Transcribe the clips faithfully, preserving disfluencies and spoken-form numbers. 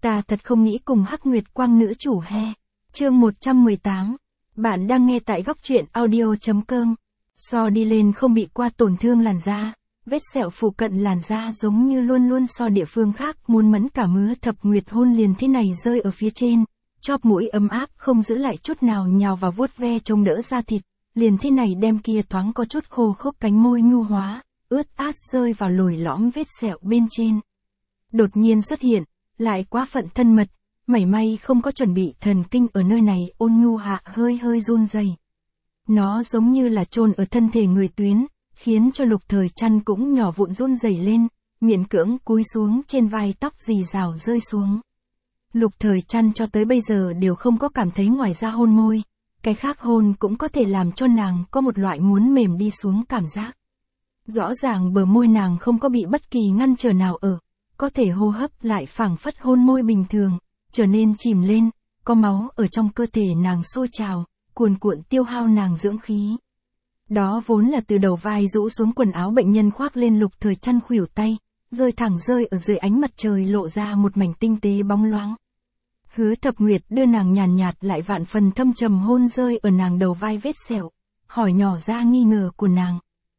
Ta thật không nghĩ cùng Hắc Nguyệt Quang nữ chủ he. Chương một trăm mười tám. Bạn đang nghe tại góc truyện audio chấm com. So đi lên không bị qua tổn thương làn da, vết sẹo phụ cận làn da giống như luôn luôn so địa phương khác muốn mẫn cả Hứa Thập Nguyệt hôn liền thế này rơi ở phía trên, chóp mũi ấm áp không giữ lại chút nào nhào vào vuốt ve chống đỡ da thịt, liền thế này đem kia thoáng có chút khô khốc cánh môi nhu hóa, ướt át rơi vào lồi lõm vết sẹo bên trên. Đột nhiên xuất hiện, lại quá phận thân mật, mảy may không có chuẩn bị thần kinh ở nơi này ôn nhu hạ hơi hơi run rẩy. Nó giống như là chôn ở thân thể người tuyến, khiến cho Lục Thời Trăn cũng nhỏ vụn run rẩy lên, miễn cưỡng cúi xuống trên vai tóc rì rào rơi xuống. Lục Thời Trăn cho tới bây giờ đều không có cảm thấy ngoài ra hôn môi, cái khác hôn cũng có thể làm cho nàng có một loại muốn mềm đi xuống cảm giác. Rõ ràng bờ môi nàng không có bị bất kỳ ngăn trở nào ở, có thể hô hấp lại phảng phất hôn môi bình thường, trở nên chìm lên, có máu ở trong cơ thể nàng sôi trào, cuồn cuộn tiêu hao nàng dưỡng khí. Đó vốn là từ đầu vai rũ xuống quần áo bệnh nhân khoác lên Lục Thời Trăn khuỷu tay, rơi thẳng rơi ở dưới ánh mặt trời lộ ra một mảnh tinh tế bóng loáng. Hứa Thập Nguyệt đưa nàng nhàn nhạt lại vạn phần thâm trầm hôn rơi ở nàng đầu vai vết sẹo, hỏi nhỏ ra nghi ngờ của nàng.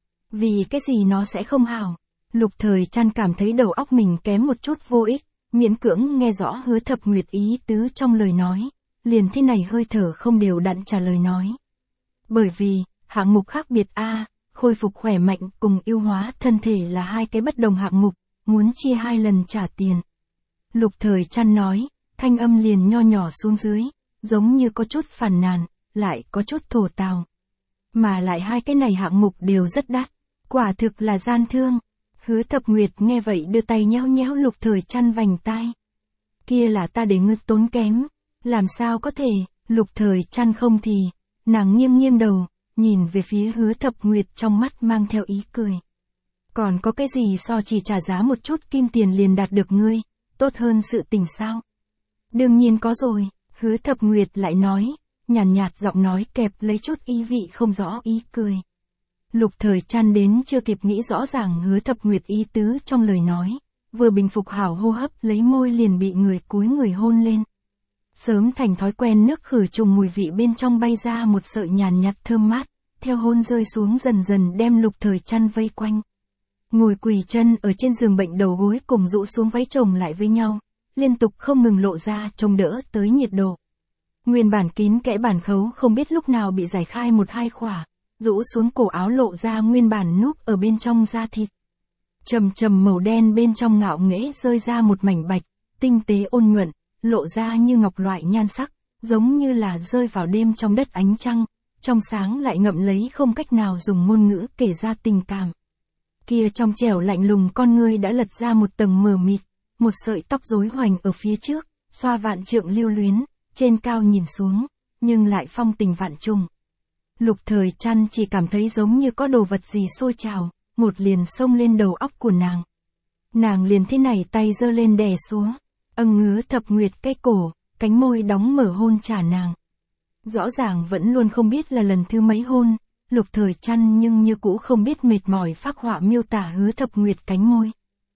Vì cái gì nó sẽ không hảo? Lục Thời Trăn cảm thấy đầu óc mình kém một chút vô ích, miễn cưỡng nghe rõ Hứa Thập Nguyệt ý tứ trong lời nói, liền thế này hơi thở không đều đặn trả lời nói. Bởi vì, hạng mục khác biệt a, khôi phục khỏe mạnh cùng yêu hóa thân thể là hai cái bất đồng hạng mục, muốn chia hai lần trả tiền. Lục Thời Trăn nói, thanh âm liền nho nhỏ xuống dưới, giống như có chút phàn nàn, lại có chút thổ tào. Mà lại hai cái này hạng mục đều rất đắt, quả thực là gian thương. Hứa Thập Nguyệt nghe vậy đưa tay nhéo nhéo Lục Thời Trăn vành tai. Kia là ta để ngươi tốn kém, làm sao có thể? Lục Thời Trăn không thì, nàng nghiêng nghiêng đầu, nhìn về phía Hứa Thập Nguyệt trong mắt mang theo ý cười. Còn có cái gì so chỉ trả giá một chút kim tiền liền đạt được ngươi, tốt hơn sự tình sao? Đương nhiên có rồi, Hứa Thập Nguyệt lại nói, nhàn nhạt, nhạt giọng nói kẹp lấy chút ý vị không rõ ý cười. Lục Thời Trăn đến chưa kịp nghĩ rõ ràng Hứa Thập Nguyệt ý tứ trong lời nói, vừa bình phục hảo hô hấp lấy môi liền bị người cúi người hôn lên. Sớm thành thói quen nước khử trùng mùi vị bên trong bay ra một sợi nhàn nhạt thơm mát, theo hôn rơi xuống dần dần đem Lục Thời Trăn vây quanh. Ngồi quỳ chân ở trên giường bệnh đầu gối cùng rũ xuống váy chồng lại với nhau, liên tục không ngừng lộ ra chống đỡ tới nhiệt độ. Nguyên bản kín kẽ bản khấu không biết lúc nào bị giải khai một hai khỏa, rũ xuống cổ áo lộ ra nguyên bản núp ở bên trong da thịt. Trầm trầm màu đen bên trong ngạo nghễ rơi ra một mảnh bạch, tinh tế ôn nhuận, lộ ra như ngọc loại nhan sắc, giống như là rơi vào đêm trong đất ánh trăng, trong sáng lại ngậm lấy không cách nào dùng ngôn ngữ kể ra tình cảm. Kia trong trẻo lạnh lùng con ngươi đã lật ra một tầng mờ mịt, một sợi tóc rối hoành ở phía trước, xoa vạn trượng lưu luyến, trên cao nhìn xuống, nhưng lại phong tình vạn trùng. Lục Thời Trăn chỉ cảm thấy giống như có đồ vật gì sôi trào, một liền xông lên đầu óc của nàng. Nàng liền thế này tay giơ lên đè xuống, âng Hứa Thập Nguyệt cái cổ, cánh môi đóng mở hôn trả nàng. Rõ ràng vẫn luôn không biết là lần thứ mấy hôn, Lục Thời Trăn nhưng như cũ không biết mệt mỏi phác họa miêu tả Hứa Thập Nguyệt cánh môi.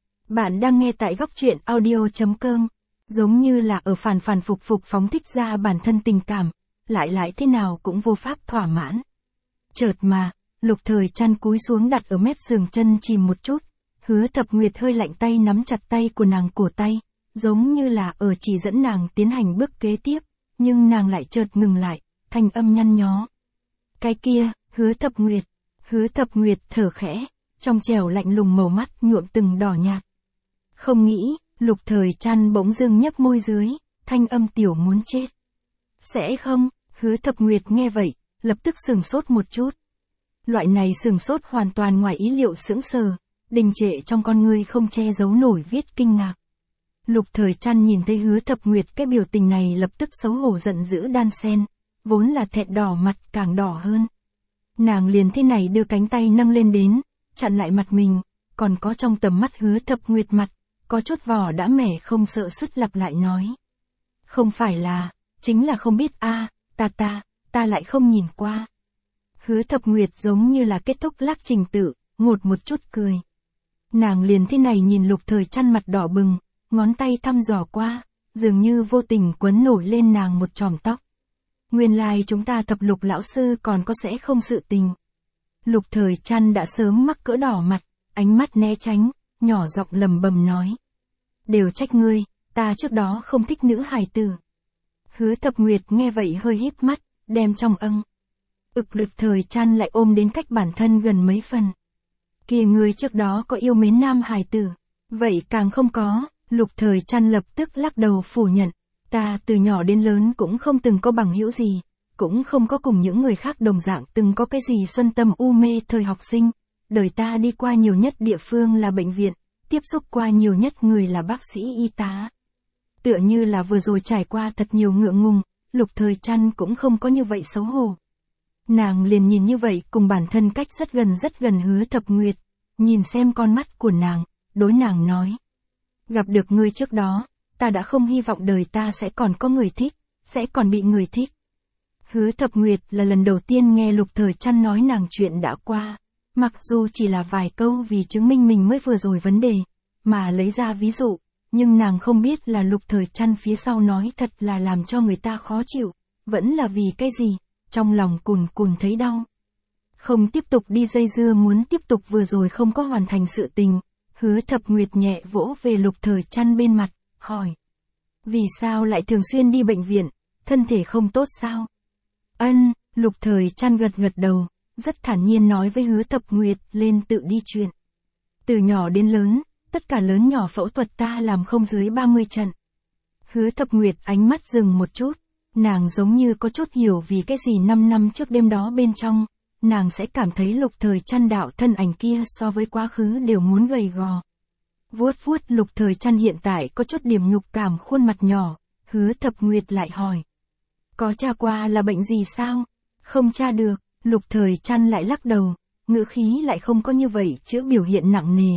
Bạn đang nghe tại góc truyện audio chấm com, giống như là ở phản phản phục phục phóng thích ra bản thân tình cảm, lại lại thế nào cũng vô pháp thỏa mãn. Chợt mà, Lục Thời Trăn cúi xuống đặt ở mép giường chân chìm một chút, Hứa Thập Nguyệt hơi lạnh tay nắm chặt tay của nàng cổ tay, giống như là ở chỉ dẫn nàng tiến hành bước kế tiếp, nhưng nàng lại chợt ngừng lại, thanh âm nhăn nhó. Cái kia, Hứa Thập Nguyệt, Hứa Thập Nguyệt thở khẽ, trong trẻo lạnh lùng màu mắt nhuộm từng đỏ nhạt. Không nghĩ, Lục Thời Trăn bỗng dưng nhấp môi dưới, thanh âm tiểu muốn chết. Sẽ không? Hứa Thập Nguyệt nghe vậy, lập tức sừng sốt một chút. Loại này sừng sốt hoàn toàn ngoài ý liệu sững sờ, đình trệ trong con ngươi không che giấu nổi viết kinh ngạc. Lục Thời Trăn nhìn thấy Hứa Thập Nguyệt cái biểu tình này lập tức xấu hổ giận dữ đan sen, vốn là thẹn đỏ mặt càng đỏ hơn. Nàng liền thế này đưa cánh tay nâng lên đến, chặn lại mặt mình, còn có trong tầm mắt Hứa Thập Nguyệt mặt, có chút vỏ đã mẻ không sợ sứt lặp lại nói. Không phải là, chính là không biết a, à, ta ta, ta lại không nhìn qua. Hứa Thập Nguyệt giống như là kết thúc lắc trình tự, ngột một chút cười. Nàng liền thế này nhìn Lục Thời Trăn mặt đỏ bừng, ngón tay thăm dò qua, dường như vô tình quấn nổi lên nàng một chòm tóc. Nguyên lai chúng ta thập Lục lão sư còn có sẽ không sự tình. Lục Thời Trăn đã sớm mắc cỡ đỏ mặt, ánh mắt né tránh, nhỏ giọng lầm bầm nói. Đều trách ngươi, ta trước đó không thích nữ hài tử. Hứa Thập Nguyệt nghe vậy hơi híp mắt, đem trong âng. Ực Lục Thời Trăn lại ôm đến cách bản thân gần mấy phần. Kìa ngươi trước đó có yêu mến nam hài tử, vậy càng không có. Lục Thời Trăn lập tức lắc đầu phủ nhận. Ta từ nhỏ đến lớn cũng không từng có bằng hữu gì, cũng không có cùng những người khác đồng dạng từng có cái gì xuân tâm u mê thời học sinh. Đời ta đi qua nhiều nhất địa phương là bệnh viện, tiếp xúc qua nhiều nhất người là bác sĩ y tá. Tựa như là vừa rồi trải qua thật nhiều ngượng ngùng, Lục Thời Trăn cũng không có như vậy xấu hổ. Nàng liền nhìn như vậy cùng bản thân cách rất gần rất gần Hứa Thập Nguyệt, nhìn xem con mắt của nàng, đối nàng nói. Gặp được ngươi trước đó, ta đã không hy vọng đời ta sẽ còn có người thích, sẽ còn bị người thích. Hứa Thập Nguyệt là lần đầu tiên nghe Lục Thời Trăn nói nàng chuyện đã qua, mặc dù chỉ là vài câu vì chứng minh mình mới vừa rồi vấn đề, mà lấy ra ví dụ, nhưng nàng không biết là Lục Thời Trăn phía sau nói thật là làm cho người ta khó chịu, vẫn là vì cái gì, trong lòng cùn cùn thấy đau. Không tiếp tục đi dây dưa muốn tiếp tục vừa rồi không có hoàn thành sự tình, Hứa Thập Nguyệt nhẹ vỗ về Lục Thời Trăn bên mặt, hỏi. Vì sao lại thường xuyên đi bệnh viện, thân thể không tốt sao? Ân, Lục Thời Trăn gật gật đầu, rất thản nhiên nói với Hứa Thập Nguyệt lên tự đi chuyện. Từ nhỏ đến lớn, tất cả lớn nhỏ phẫu thuật ta làm không dưới ba mươi trận. Hứa Thập Nguyệt ánh mắt dừng một chút, nàng giống như có chút hiểu vì cái gì năm năm trước đêm đó bên trong, nàng sẽ cảm thấy Lục Thời Trăn đạo thân ảnh kia so với quá khứ đều muốn gầy gò. Vuốt vuốt Lục Thời Trăn hiện tại có chút điểm nhục cảm khuôn mặt nhỏ, Hứa Thập Nguyệt lại hỏi. Có tra qua là bệnh gì sao? Không tra được, Lục Thời Trăn lại lắc đầu, ngữ khí lại không có như vậy chữa biểu hiện nặng nề.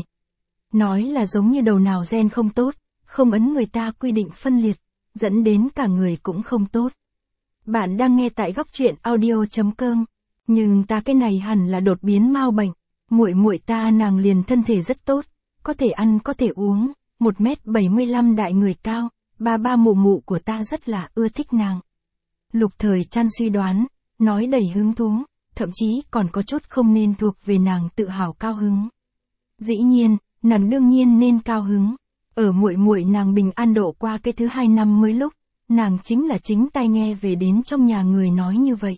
Nói là giống như đầu nào gen không tốt, không ấn người ta quy định phân liệt, dẫn đến cả người cũng không tốt. Bạn đang nghe tại góc truyện audio chấm com, nhưng ta cái này hẳn là đột biến mao bệnh, muội muội ta nàng liền thân thể rất tốt, có thể ăn có thể uống, một mét bảy mươi lăm đại người cao, ba ba mụ mụ của ta rất là ưa thích nàng. Lục Thời Trăn suy đoán, nói đầy hứng thú, thậm chí còn có chút không nên thuộc về nàng tự hào cao hứng. Dĩ nhiên, nàng đương nhiên nên cao hứng. Ở muội muội nàng bình an độ qua cái thứ hai năm mới lúc, nàng chính là chính tai nghe về đến trong nhà người nói như vậy.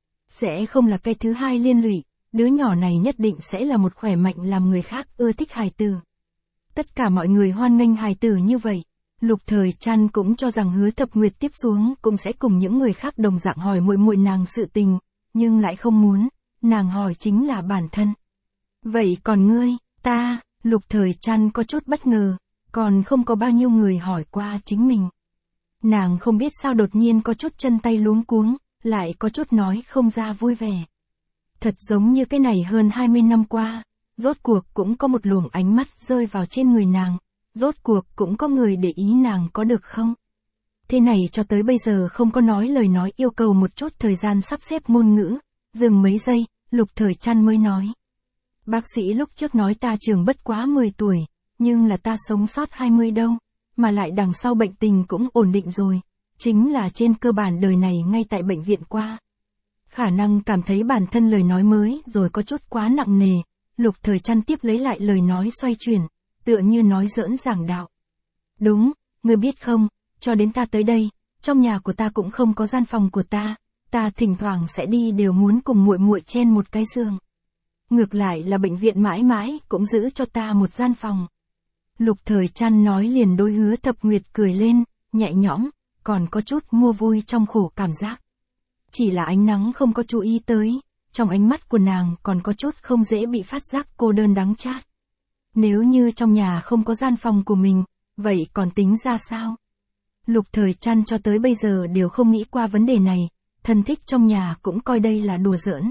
Sẽ không là cái thứ hai liên lụy, đứa nhỏ này nhất định sẽ là một khỏe mạnh làm người khác ưa thích hài tử. Tất cả mọi người hoan nghênh hài tử như vậy. Lục Thời Trăn cũng cho rằng Hứa Thập Nguyệt tiếp xuống cũng sẽ cùng những người khác đồng dạng hỏi muội muội nàng sự tình, nhưng lại không muốn, nàng hỏi chính là bản thân. Vậy còn ngươi, ta, Lục Thời Trăn có chút bất ngờ, còn không có bao nhiêu người hỏi qua chính mình. Nàng không biết sao đột nhiên có chút chân tay luống cuống, lại có chút nói không ra vui vẻ. Thật giống như cái này hơn hai mươi năm qua, rốt cuộc cũng có một luồng ánh mắt rơi vào trên người nàng, rốt cuộc cũng có người để ý nàng có được không? Thế này cho tới bây giờ không có nói lời nói yêu cầu một chút thời gian sắp xếp ngôn ngữ, dừng mấy giây, Lục Thời Trăn mới nói. Bác sĩ lúc trước nói ta trường bất quá mười tuổi, nhưng là ta sống sót hai mươi đâu, mà lại đằng sau bệnh tình cũng ổn định rồi, chính là trên cơ bản đời này ngay tại bệnh viện qua. Khả năng cảm thấy bản thân lời nói mới rồi có chút quá nặng nề, Lục Thời Trăn tiếp lấy lại lời nói xoay chuyển, tựa như nói giỡn giảng đạo. Đúng, ngươi biết không, cho đến ta tới đây, trong nhà của ta cũng không có gian phòng của ta, ta thỉnh thoảng sẽ đi đều muốn cùng muội muội trên một cái giường. Ngược lại là bệnh viện mãi mãi cũng giữ cho ta một gian phòng. Lục Thời Trăn nói liền đối Hứa Thập Nguyệt cười lên, nhẹ nhõm, còn có chút mua vui trong khổ cảm giác. Chỉ là ánh nắng không có chú ý tới, trong ánh mắt của nàng còn có chút không dễ bị phát giác cô đơn đắng chát. Nếu như trong nhà không có gian phòng của mình, vậy còn tính ra sao? Lục Thời Trăn cho tới bây giờ đều không nghĩ qua vấn đề này, thân thích trong nhà cũng coi đây là đùa giỡn.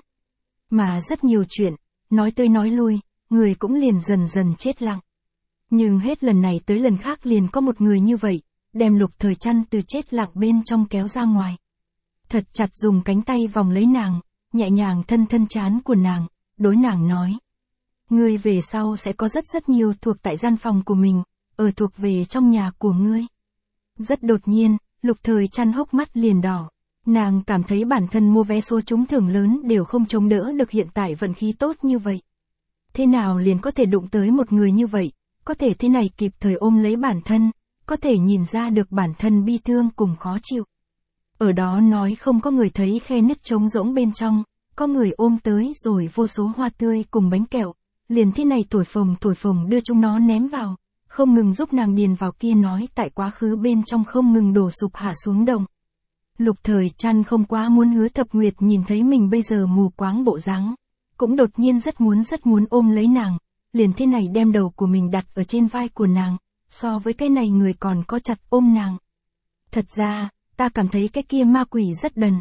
Mà rất nhiều chuyện, nói tới nói lui, người cũng liền dần dần chết lặng. Nhưng hết lần này tới lần khác liền có một người như vậy, đem Lục Thời Trăn từ chết lặng bên trong kéo ra ngoài. Thật chặt dùng cánh tay vòng lấy nàng, nhẹ nhàng thân thân trán của nàng, đối nàng nói. Ngươi về sau sẽ có rất rất nhiều thuộc tại gian phòng của mình, ở thuộc về trong nhà của ngươi. Rất đột nhiên, Lục Thời Trăn hốc mắt liền đỏ. Nàng cảm thấy bản thân mua vé số trúng thưởng lớn đều không chống đỡ được hiện tại vận khí tốt như vậy. Thế nào liền có thể đụng tới một người như vậy, có thể thế này kịp thời ôm lấy bản thân, có thể nhìn ra được bản thân bi thương cùng khó chịu. Ở đó nói không có người thấy khe nứt trống rỗng bên trong, có người ôm tới rồi vô số hoa tươi cùng bánh kẹo, liền thế này thổi phồng thổi phồng đưa chúng nó ném vào, không ngừng giúp nàng điền vào kia nói tại quá khứ bên trong không ngừng đổ sụp hạ xuống đồng. Lục Thời Trăn không quá muốn Hứa Thập Nguyệt nhìn thấy mình bây giờ mù quáng bộ dáng, cũng đột nhiên rất muốn rất muốn ôm lấy nàng, liền thế này đem đầu của mình đặt ở trên vai của nàng, so với cái này người còn có chặt ôm nàng. Thật ra, ta cảm thấy cái kia ma quỷ rất đần.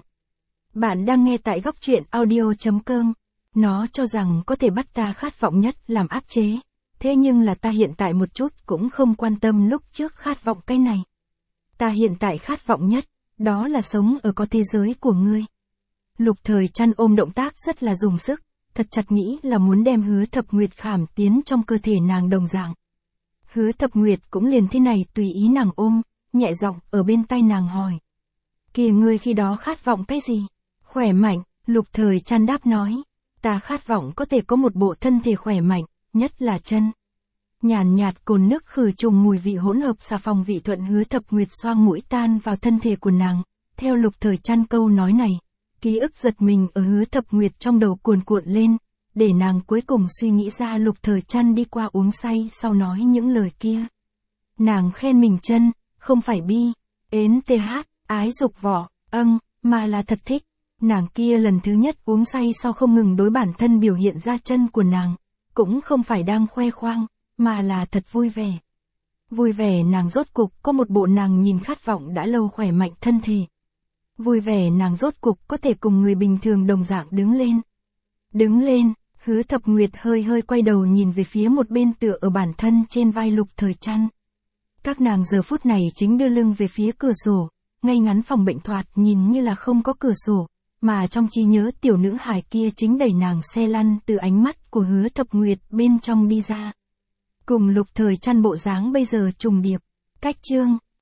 Bạn đang nghe tại góc truyện audio chấm com. Nó cho rằng có thể bắt ta khát vọng nhất làm áp chế. Thế nhưng là ta hiện tại một chút cũng không quan tâm lúc trước khát vọng cái này. Ta hiện tại khát vọng nhất, đó là sống ở có thế giới của ngươi. Lục Thời Trăn ôm động tác rất là dùng sức, thật chặt nghĩ là muốn đem Hứa Thập Nguyệt khảm tiến trong cơ thể nàng đồng dạng. Hứa Thập Nguyệt cũng liền thế này tùy ý nàng ôm, nhẹ giọng ở bên tai nàng hỏi. Kìa ngươi khi đó khát vọng cái gì? Khỏe mạnh, Lục Thời Trăn đáp nói. Ta khát vọng có thể có một bộ thân thể khỏe mạnh, nhất là chân. Nhàn nhạt cồn nước khử trùng mùi vị hỗn hợp xà phòng vị thuận Hứa Thập Nguyệt xoang mũi tan vào thân thể của nàng. Theo Lục Thời Trăn câu nói này, ký ức giật mình ở Hứa Thập Nguyệt trong đầu cuồn cuộn lên, để nàng cuối cùng suy nghĩ ra Lục Thời Trăn đi qua uống say sau nói những lời kia. Nàng khen mình chân, không phải bi, ến th, ái dục vỏ, âng, mà là thật thích. Nàng kia lần thứ nhất uống say sau không ngừng đối bản thân biểu hiện ra chân của nàng, cũng không phải đang khoe khoang, mà là thật vui vẻ. Vui vẻ nàng rốt cục có một bộ nàng nhìn khát vọng đã lâu khỏe mạnh thân thể. Vui vẻ nàng rốt cục có thể cùng người bình thường đồng dạng đứng lên. Đứng lên, Hứa Thập Nguyệt hơi hơi quay đầu nhìn về phía một bên tựa ở bản thân trên vai Lục Thời Trăn. Các nàng giờ phút này chính đưa lưng về phía cửa sổ, ngay ngắn phòng bệnh thoạt nhìn như là không có cửa sổ, mà trong trí nhớ tiểu nữ hài kia chính đẩy nàng xe lăn từ ánh mắt của Hứa Thập Nguyệt bên trong đi ra. Cùng Lục Thời Trăn bộ dáng bây giờ trùng điệp. Cách chương